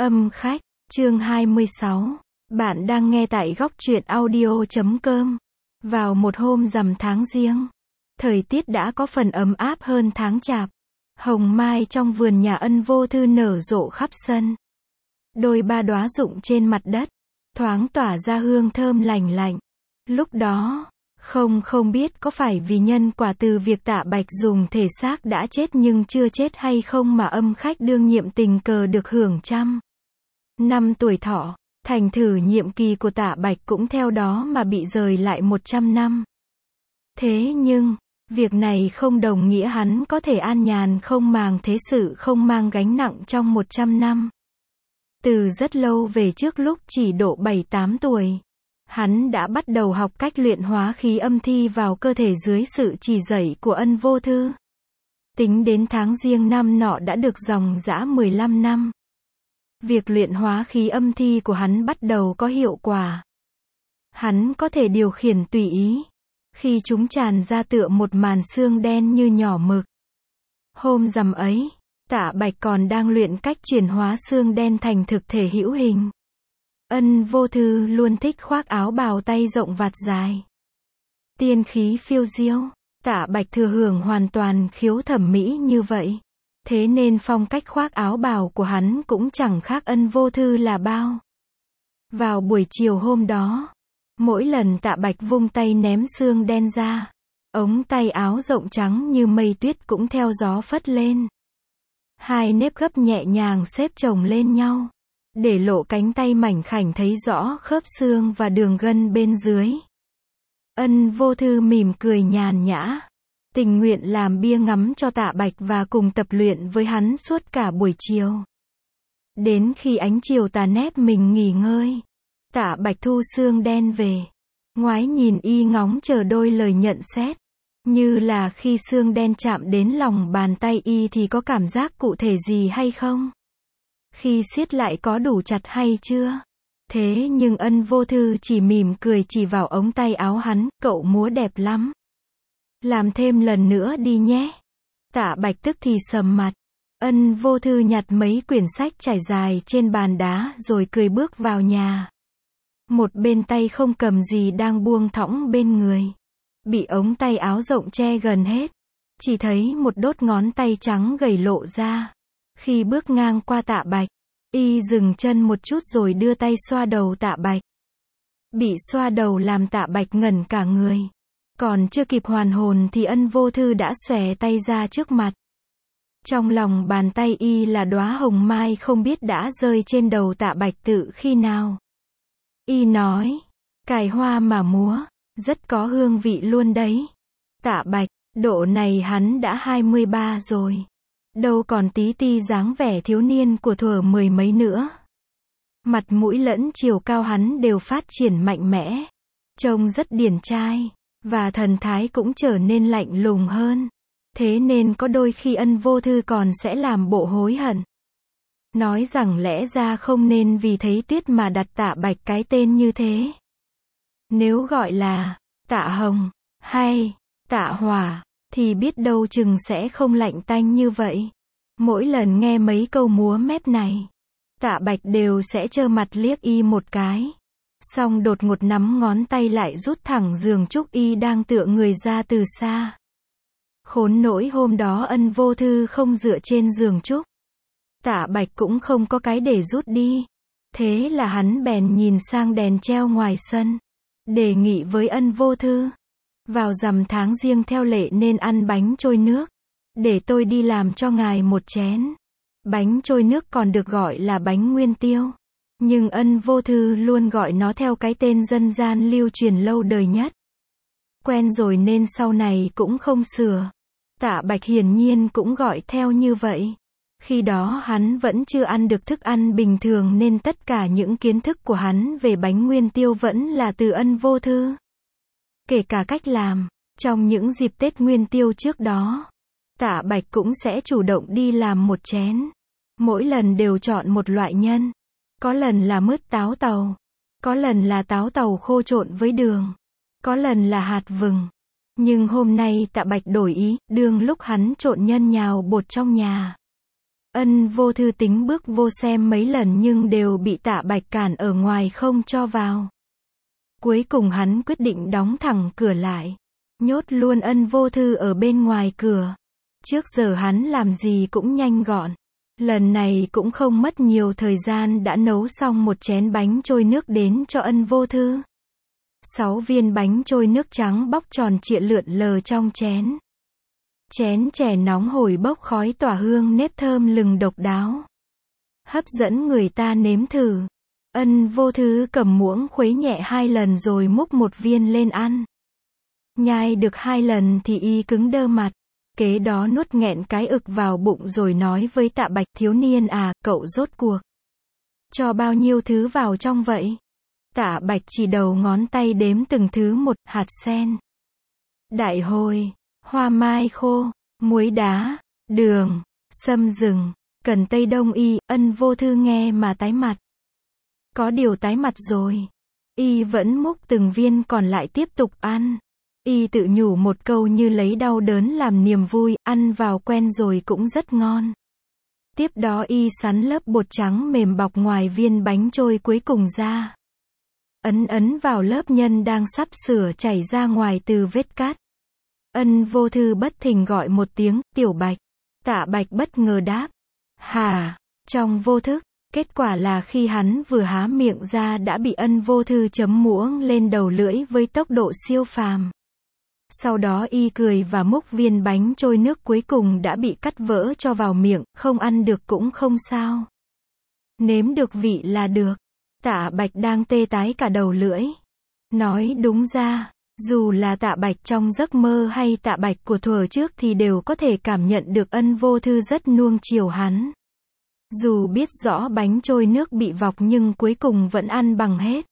Âm khách, chương 26. Bạn đang nghe tại góc truyện audio.com. Vào một hôm rằm tháng Giêng, thời tiết đã có phần ấm áp hơn tháng Chạp. Hồng mai trong vườn nhà Ân Vô Thư nở rộ khắp sân. Đôi ba đóa rụng trên mặt đất, thoáng tỏa ra hương thơm lành lạnh. Lúc đó, không biết có phải vì nhân quả từ việc Tạ Bạch dùng thể xác đã chết nhưng chưa chết hay không mà âm khách đương nhiệm tình cờ được hưởng 100 năm tuổi thọ, thành thử nhiệm kỳ của Tạ Bạch cũng theo đó mà bị rời lại 100 năm. Thế nhưng, việc này không đồng nghĩa hắn có thể an nhàn không màng thế sự không mang gánh nặng trong 100 năm. Từ rất lâu về trước lúc chỉ độ 7-8 tuổi, hắn đã bắt đầu học cách luyện hóa khí âm thi vào cơ thể dưới sự chỉ dạy của Ân Vô Thư. Tính đến tháng Giêng năm nọ đã được dòng dã 15 năm. Việc luyện hóa khí âm thi của hắn bắt đầu có hiệu quả. Hắn có thể điều khiển tùy ý, khi chúng tràn ra tựa một màn xương đen như nhỏ mực. Hôm rằm ấy, Tạ Bạch còn đang luyện cách chuyển hóa xương đen thành thực thể hữu hình. Ân Vô Thư luôn thích khoác áo bào tay rộng vạt dài. Tiên khí phiêu diêu, Tạ Bạch thừa hưởng hoàn toàn khiếu thẩm mỹ như vậy. Thế nên phong cách khoác áo bào của hắn cũng chẳng khác Ân Vô Thư là bao. Vào buổi chiều hôm đó, mỗi lần Tạ Bạch vung tay ném xương đen ra, ống tay áo rộng trắng như mây tuyết cũng theo gió phất lên. Hai nếp gấp nhẹ nhàng xếp chồng lên nhau, để lộ cánh tay mảnh khảnh thấy rõ khớp xương và đường gân bên dưới. Ân Vô Thư mỉm cười nhàn nhã, tình nguyện làm bia ngắm cho Tạ Bạch và cùng tập luyện với hắn suốt cả buổi chiều. Đến khi ánh chiều tà nép mình nghỉ ngơi, Tạ Bạch thu xương đen về, ngoái nhìn y ngóng chờ đôi lời nhận xét. Như là khi xương đen chạm đến lòng bàn tay y thì có cảm giác cụ thể gì hay không? Khi siết lại có đủ chặt hay chưa? Thế nhưng Ân Vô Thư chỉ mỉm cười chỉ vào ống tay áo hắn, cậu múa đẹp lắm. Làm thêm lần nữa đi nhé. Tạ Bạch tức thì sầm mặt. Ân Vô Thư nhặt mấy quyển sách trải dài trên bàn đá rồi cười bước vào nhà. Một bên tay không cầm gì đang buông thõng bên người, bị ống tay áo rộng che gần hết. Chỉ thấy một đốt ngón tay trắng gầy lộ ra. Khi bước ngang qua Tạ Bạch, y dừng chân một chút rồi đưa tay xoa đầu Tạ Bạch. Bị xoa đầu làm Tạ Bạch ngẩn cả người. Còn chưa kịp hoàn hồn thì Ân Vô Thư đã xòe tay ra trước mặt. Trong lòng bàn tay y là đóa hồng mai không biết đã rơi trên đầu Tạ Bạch từ khi nào. Y nói, cài hoa mà múa, rất có hương vị luôn đấy. Tạ Bạch, độ này hắn đã 23 rồi. Đâu còn tí ti dáng vẻ thiếu niên của thuở 10 mấy nữa. Mặt mũi lẫn chiều cao hắn đều phát triển mạnh mẽ. Trông rất điển trai, và thần thái cũng trở nên lạnh lùng hơn. Thế nên có đôi khi Ân Vô Thư còn sẽ làm bộ hối hận. Nói rằng lẽ ra không nên vì thấy Tuyết mà đặt Tạ Bạch cái tên như thế. Nếu gọi là Tạ Hồng hay Tạ Hỏa thì biết đâu chừng sẽ không lạnh tanh như vậy. Mỗi lần nghe mấy câu múa mép này, Tạ Bạch đều sẽ trơ mặt liếc y một cái. Xong đột ngột nắm ngón tay lại rút thẳng giường trúc y đang tựa người ra từ xa. Khốn nỗi hôm đó Ân Vô Thư không dựa trên giường trúc. Tạ Bạch cũng không có cái để rút đi. Thế là hắn bèn nhìn sang đèn treo ngoài sân, đề nghị với Ân Vô Thư. Vào rằm tháng Giêng theo lệ nên ăn bánh trôi nước. Để tôi đi làm cho ngài một chén. Bánh trôi nước còn được gọi là bánh nguyên tiêu. Nhưng Ân Vô Thư luôn gọi nó theo cái tên dân gian lưu truyền lâu đời nhất. Quen rồi nên sau này cũng không sửa. Tạ Bạch hiển nhiên cũng gọi theo như vậy. Khi đó hắn vẫn chưa ăn được thức ăn bình thường nên tất cả những kiến thức của hắn về bánh nguyên tiêu vẫn là từ Ân Vô Thư. Kể cả cách làm, trong những dịp Tết Nguyên Tiêu trước đó, Tạ Bạch cũng sẽ chủ động đi làm một chén. Mỗi lần đều chọn một loại nhân. Có lần là mứt táo tàu, có lần là táo tàu khô trộn với đường, có lần là hạt vừng. Nhưng hôm nay Tạ Bạch đổi ý, đương lúc hắn trộn nhân nhào bột trong nhà. Ân Vô Thư tính bước vô xem mấy lần nhưng đều bị Tạ Bạch cản ở ngoài không cho vào. Cuối cùng hắn quyết định đóng thẳng cửa lại, nhốt luôn Ân Vô Thư ở bên ngoài cửa. Trước giờ hắn làm gì cũng nhanh gọn. Lần này cũng không mất nhiều thời gian đã nấu xong một chén bánh trôi nước đến cho Ân Vô Thư. 6 viên bánh trôi nước trắng bóc tròn trịa lượn lờ trong chén. Chén chè nóng hổi bốc khói tỏa hương nếp thơm lừng độc đáo, hấp dẫn người ta nếm thử. Ân Vô Thư cầm muỗng khuấy nhẹ 2 lần rồi múc một viên lên ăn. Nhai được 2 lần thì y cứng đơ mặt. Kế đó nuốt nghẹn cái ực vào bụng rồi nói với Tạ Bạch, thiếu niên à, cậu rốt cuộc cho bao nhiêu thứ vào trong vậy? Tạ Bạch chỉ đầu ngón tay đếm từng thứ một, hạt sen, đại hồi, hoa mai khô, muối đá, đường, sâm rừng, cần tây đông y. Ân Vô Thư nghe mà tái mặt. Có điều tái mặt rồi, y vẫn múc từng viên còn lại tiếp tục ăn. Y tự nhủ một câu như lấy đau đớn làm niềm vui, ăn vào quen rồi cũng rất ngon. Tiếp đó y sắn lớp bột trắng mềm bọc ngoài viên bánh trôi cuối cùng ra. Ấn vào lớp nhân đang sắp sửa chảy ra ngoài từ vết cắt. Ân Vô Thư bất thình gọi một tiếng, Tiểu Bạch. Tạ Bạch bất ngờ đáp, hả, trong vô thức. Kết quả là khi hắn vừa há miệng ra đã bị Ân Vô Thư chấm muỗng lên đầu lưỡi với tốc độ siêu phàm. Sau đó y cười và múc viên bánh trôi nước cuối cùng đã bị cắt vỡ cho vào miệng, không ăn được cũng không sao. Nếm được vị là được. Tạ Bạch đang tê tái cả đầu lưỡi. Nói đúng ra, dù là Tạ Bạch trong giấc mơ hay Tạ Bạch của thuở trước thì đều có thể cảm nhận được Ân Vô Thư rất nuông chiều hắn. Dù biết rõ bánh trôi nước bị vọc nhưng cuối cùng vẫn ăn bằng hết.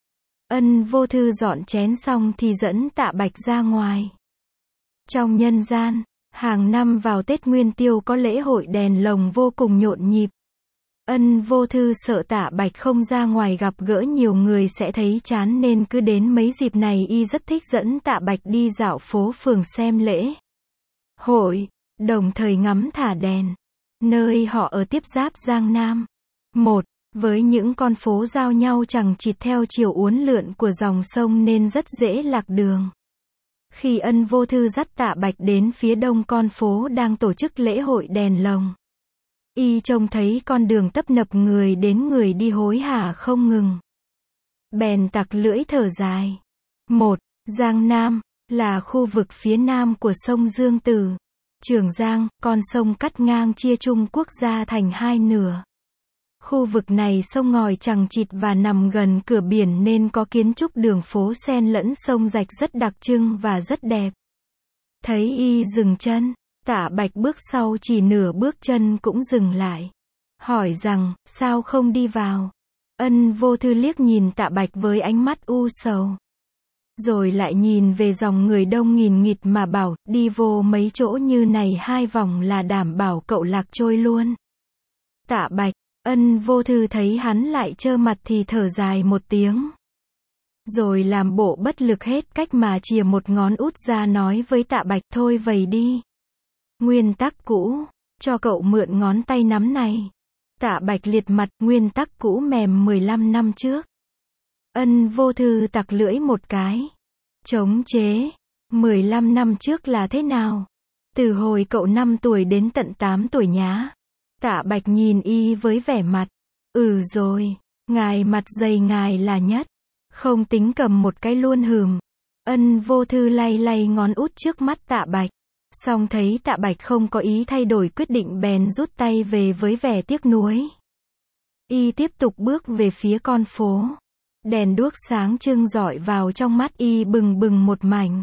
Ân Vô Thư dọn chén xong thì dẫn Tạ Bạch ra ngoài. Trong nhân gian, hàng năm vào Tết Nguyên Tiêu có lễ hội đèn lồng vô cùng nhộn nhịp. Ân Vô Thư sợ Tạ Bạch không ra ngoài gặp gỡ nhiều người sẽ thấy chán nên cứ đến mấy dịp này y rất thích dẫn Tạ Bạch đi dạo phố phường xem lễ hội, đồng thời ngắm thả đèn. Nơi họ ở tiếp giáp Giang Nam. Với những con phố giao nhau chằng chịt theo chiều uốn lượn của dòng sông nên rất dễ lạc đường. Khi Ân Vô Thư dắt Tạ Bạch đến phía đông con phố đang tổ chức lễ hội đèn lồng, y trông thấy con đường tấp nập người đến người đi hối hả không ngừng. Bèn tặc lưỡi thở dài. Giang Nam là khu vực phía nam của sông Dương Tử, Trường Giang, con sông cắt ngang chia Trung Quốc ra thành 2 nửa. Khu vực này sông ngòi chằng chịt và nằm gần cửa biển nên có kiến trúc đường phố xen lẫn sông rạch rất đặc trưng và rất đẹp. Thấy y dừng chân, Tạ Bạch bước sau chỉ nửa bước chân cũng dừng lại. Hỏi rằng, sao không đi vào? Ân Vô Thư liếc nhìn Tạ Bạch với ánh mắt u sầu. Rồi lại nhìn về dòng người đông nghìn nghịt mà bảo, đi vô mấy chỗ như này 2 vòng là đảm bảo cậu lạc trôi luôn. Tạ Bạch, Ân Vô Thư thấy hắn lại trơ mặt thì thở dài một tiếng. Rồi làm bộ bất lực hết cách mà chìa một ngón út ra nói với Tạ Bạch, thôi vầy đi. Nguyên tắc cũ, cho cậu mượn ngón tay nắm này. Tạ Bạch liệt mặt, nguyên tắc cũ mềm 15 năm trước. Ân Vô Thư tặc lưỡi một cái. Chống chế, 15 năm trước là thế nào? Từ hồi cậu 5 tuổi đến tận 8 tuổi nhá. Tạ Bạch nhìn y với vẻ mặt. Rồi, ngài mặt dày ngài là nhất. Không tính cầm một cái luôn hừm. Ân Vô Thư lay lay ngón út trước mắt Tạ Bạch. Xong thấy Tạ Bạch không có ý thay đổi quyết định bèn rút tay về với vẻ tiếc nuối. Y tiếp tục bước về phía con phố. Đèn đuốc sáng trưng rọi vào trong mắt y bừng bừng một mảnh.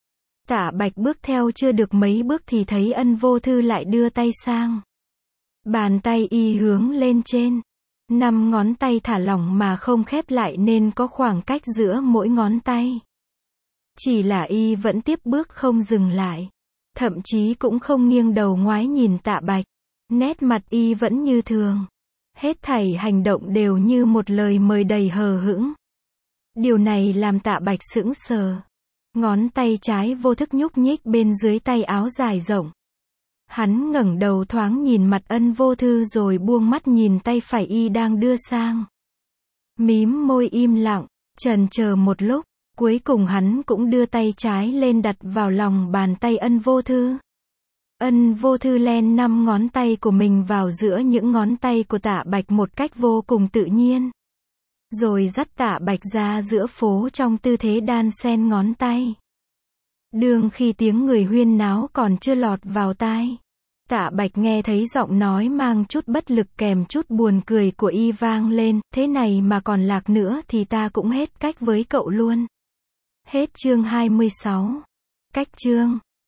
Tạ Bạch bước theo chưa được mấy bước thì thấy Ân Vô Thư lại đưa tay sang. Bàn tay y hướng lên trên. 5 ngón tay thả lỏng mà không khép lại nên có khoảng cách giữa mỗi ngón tay. Chỉ là y vẫn tiếp bước không dừng lại. Thậm chí cũng không nghiêng đầu ngoái nhìn Tạ Bạch. Nét mặt y vẫn như thường. Hết thảy hành động đều như một lời mời đầy hờ hững. Điều này làm Tạ Bạch sững sờ. Ngón tay trái vô thức nhúc nhích bên dưới tay áo dài rộng. Hắn ngẩng đầu thoáng nhìn mặt Ân Vô Thư rồi buông mắt nhìn tay phải y đang đưa sang. Mím môi im lặng, chần chờ một lúc, cuối cùng hắn cũng đưa tay trái lên đặt vào lòng bàn tay Ân Vô Thư. Ân Vô Thư len 5 ngón tay của mình vào giữa những ngón tay của Tạ Bạch một cách vô cùng tự nhiên. Rồi dắt Tạ Bạch ra giữa phố trong tư thế đan xen ngón tay. Đương khi tiếng người huyên náo còn chưa lọt vào tai, Tạ Bạch nghe thấy giọng nói mang chút bất lực kèm chút buồn cười của y vang lên, thế này mà còn lạc nữa thì ta cũng hết cách với cậu luôn. Hết chương 26. Cách chương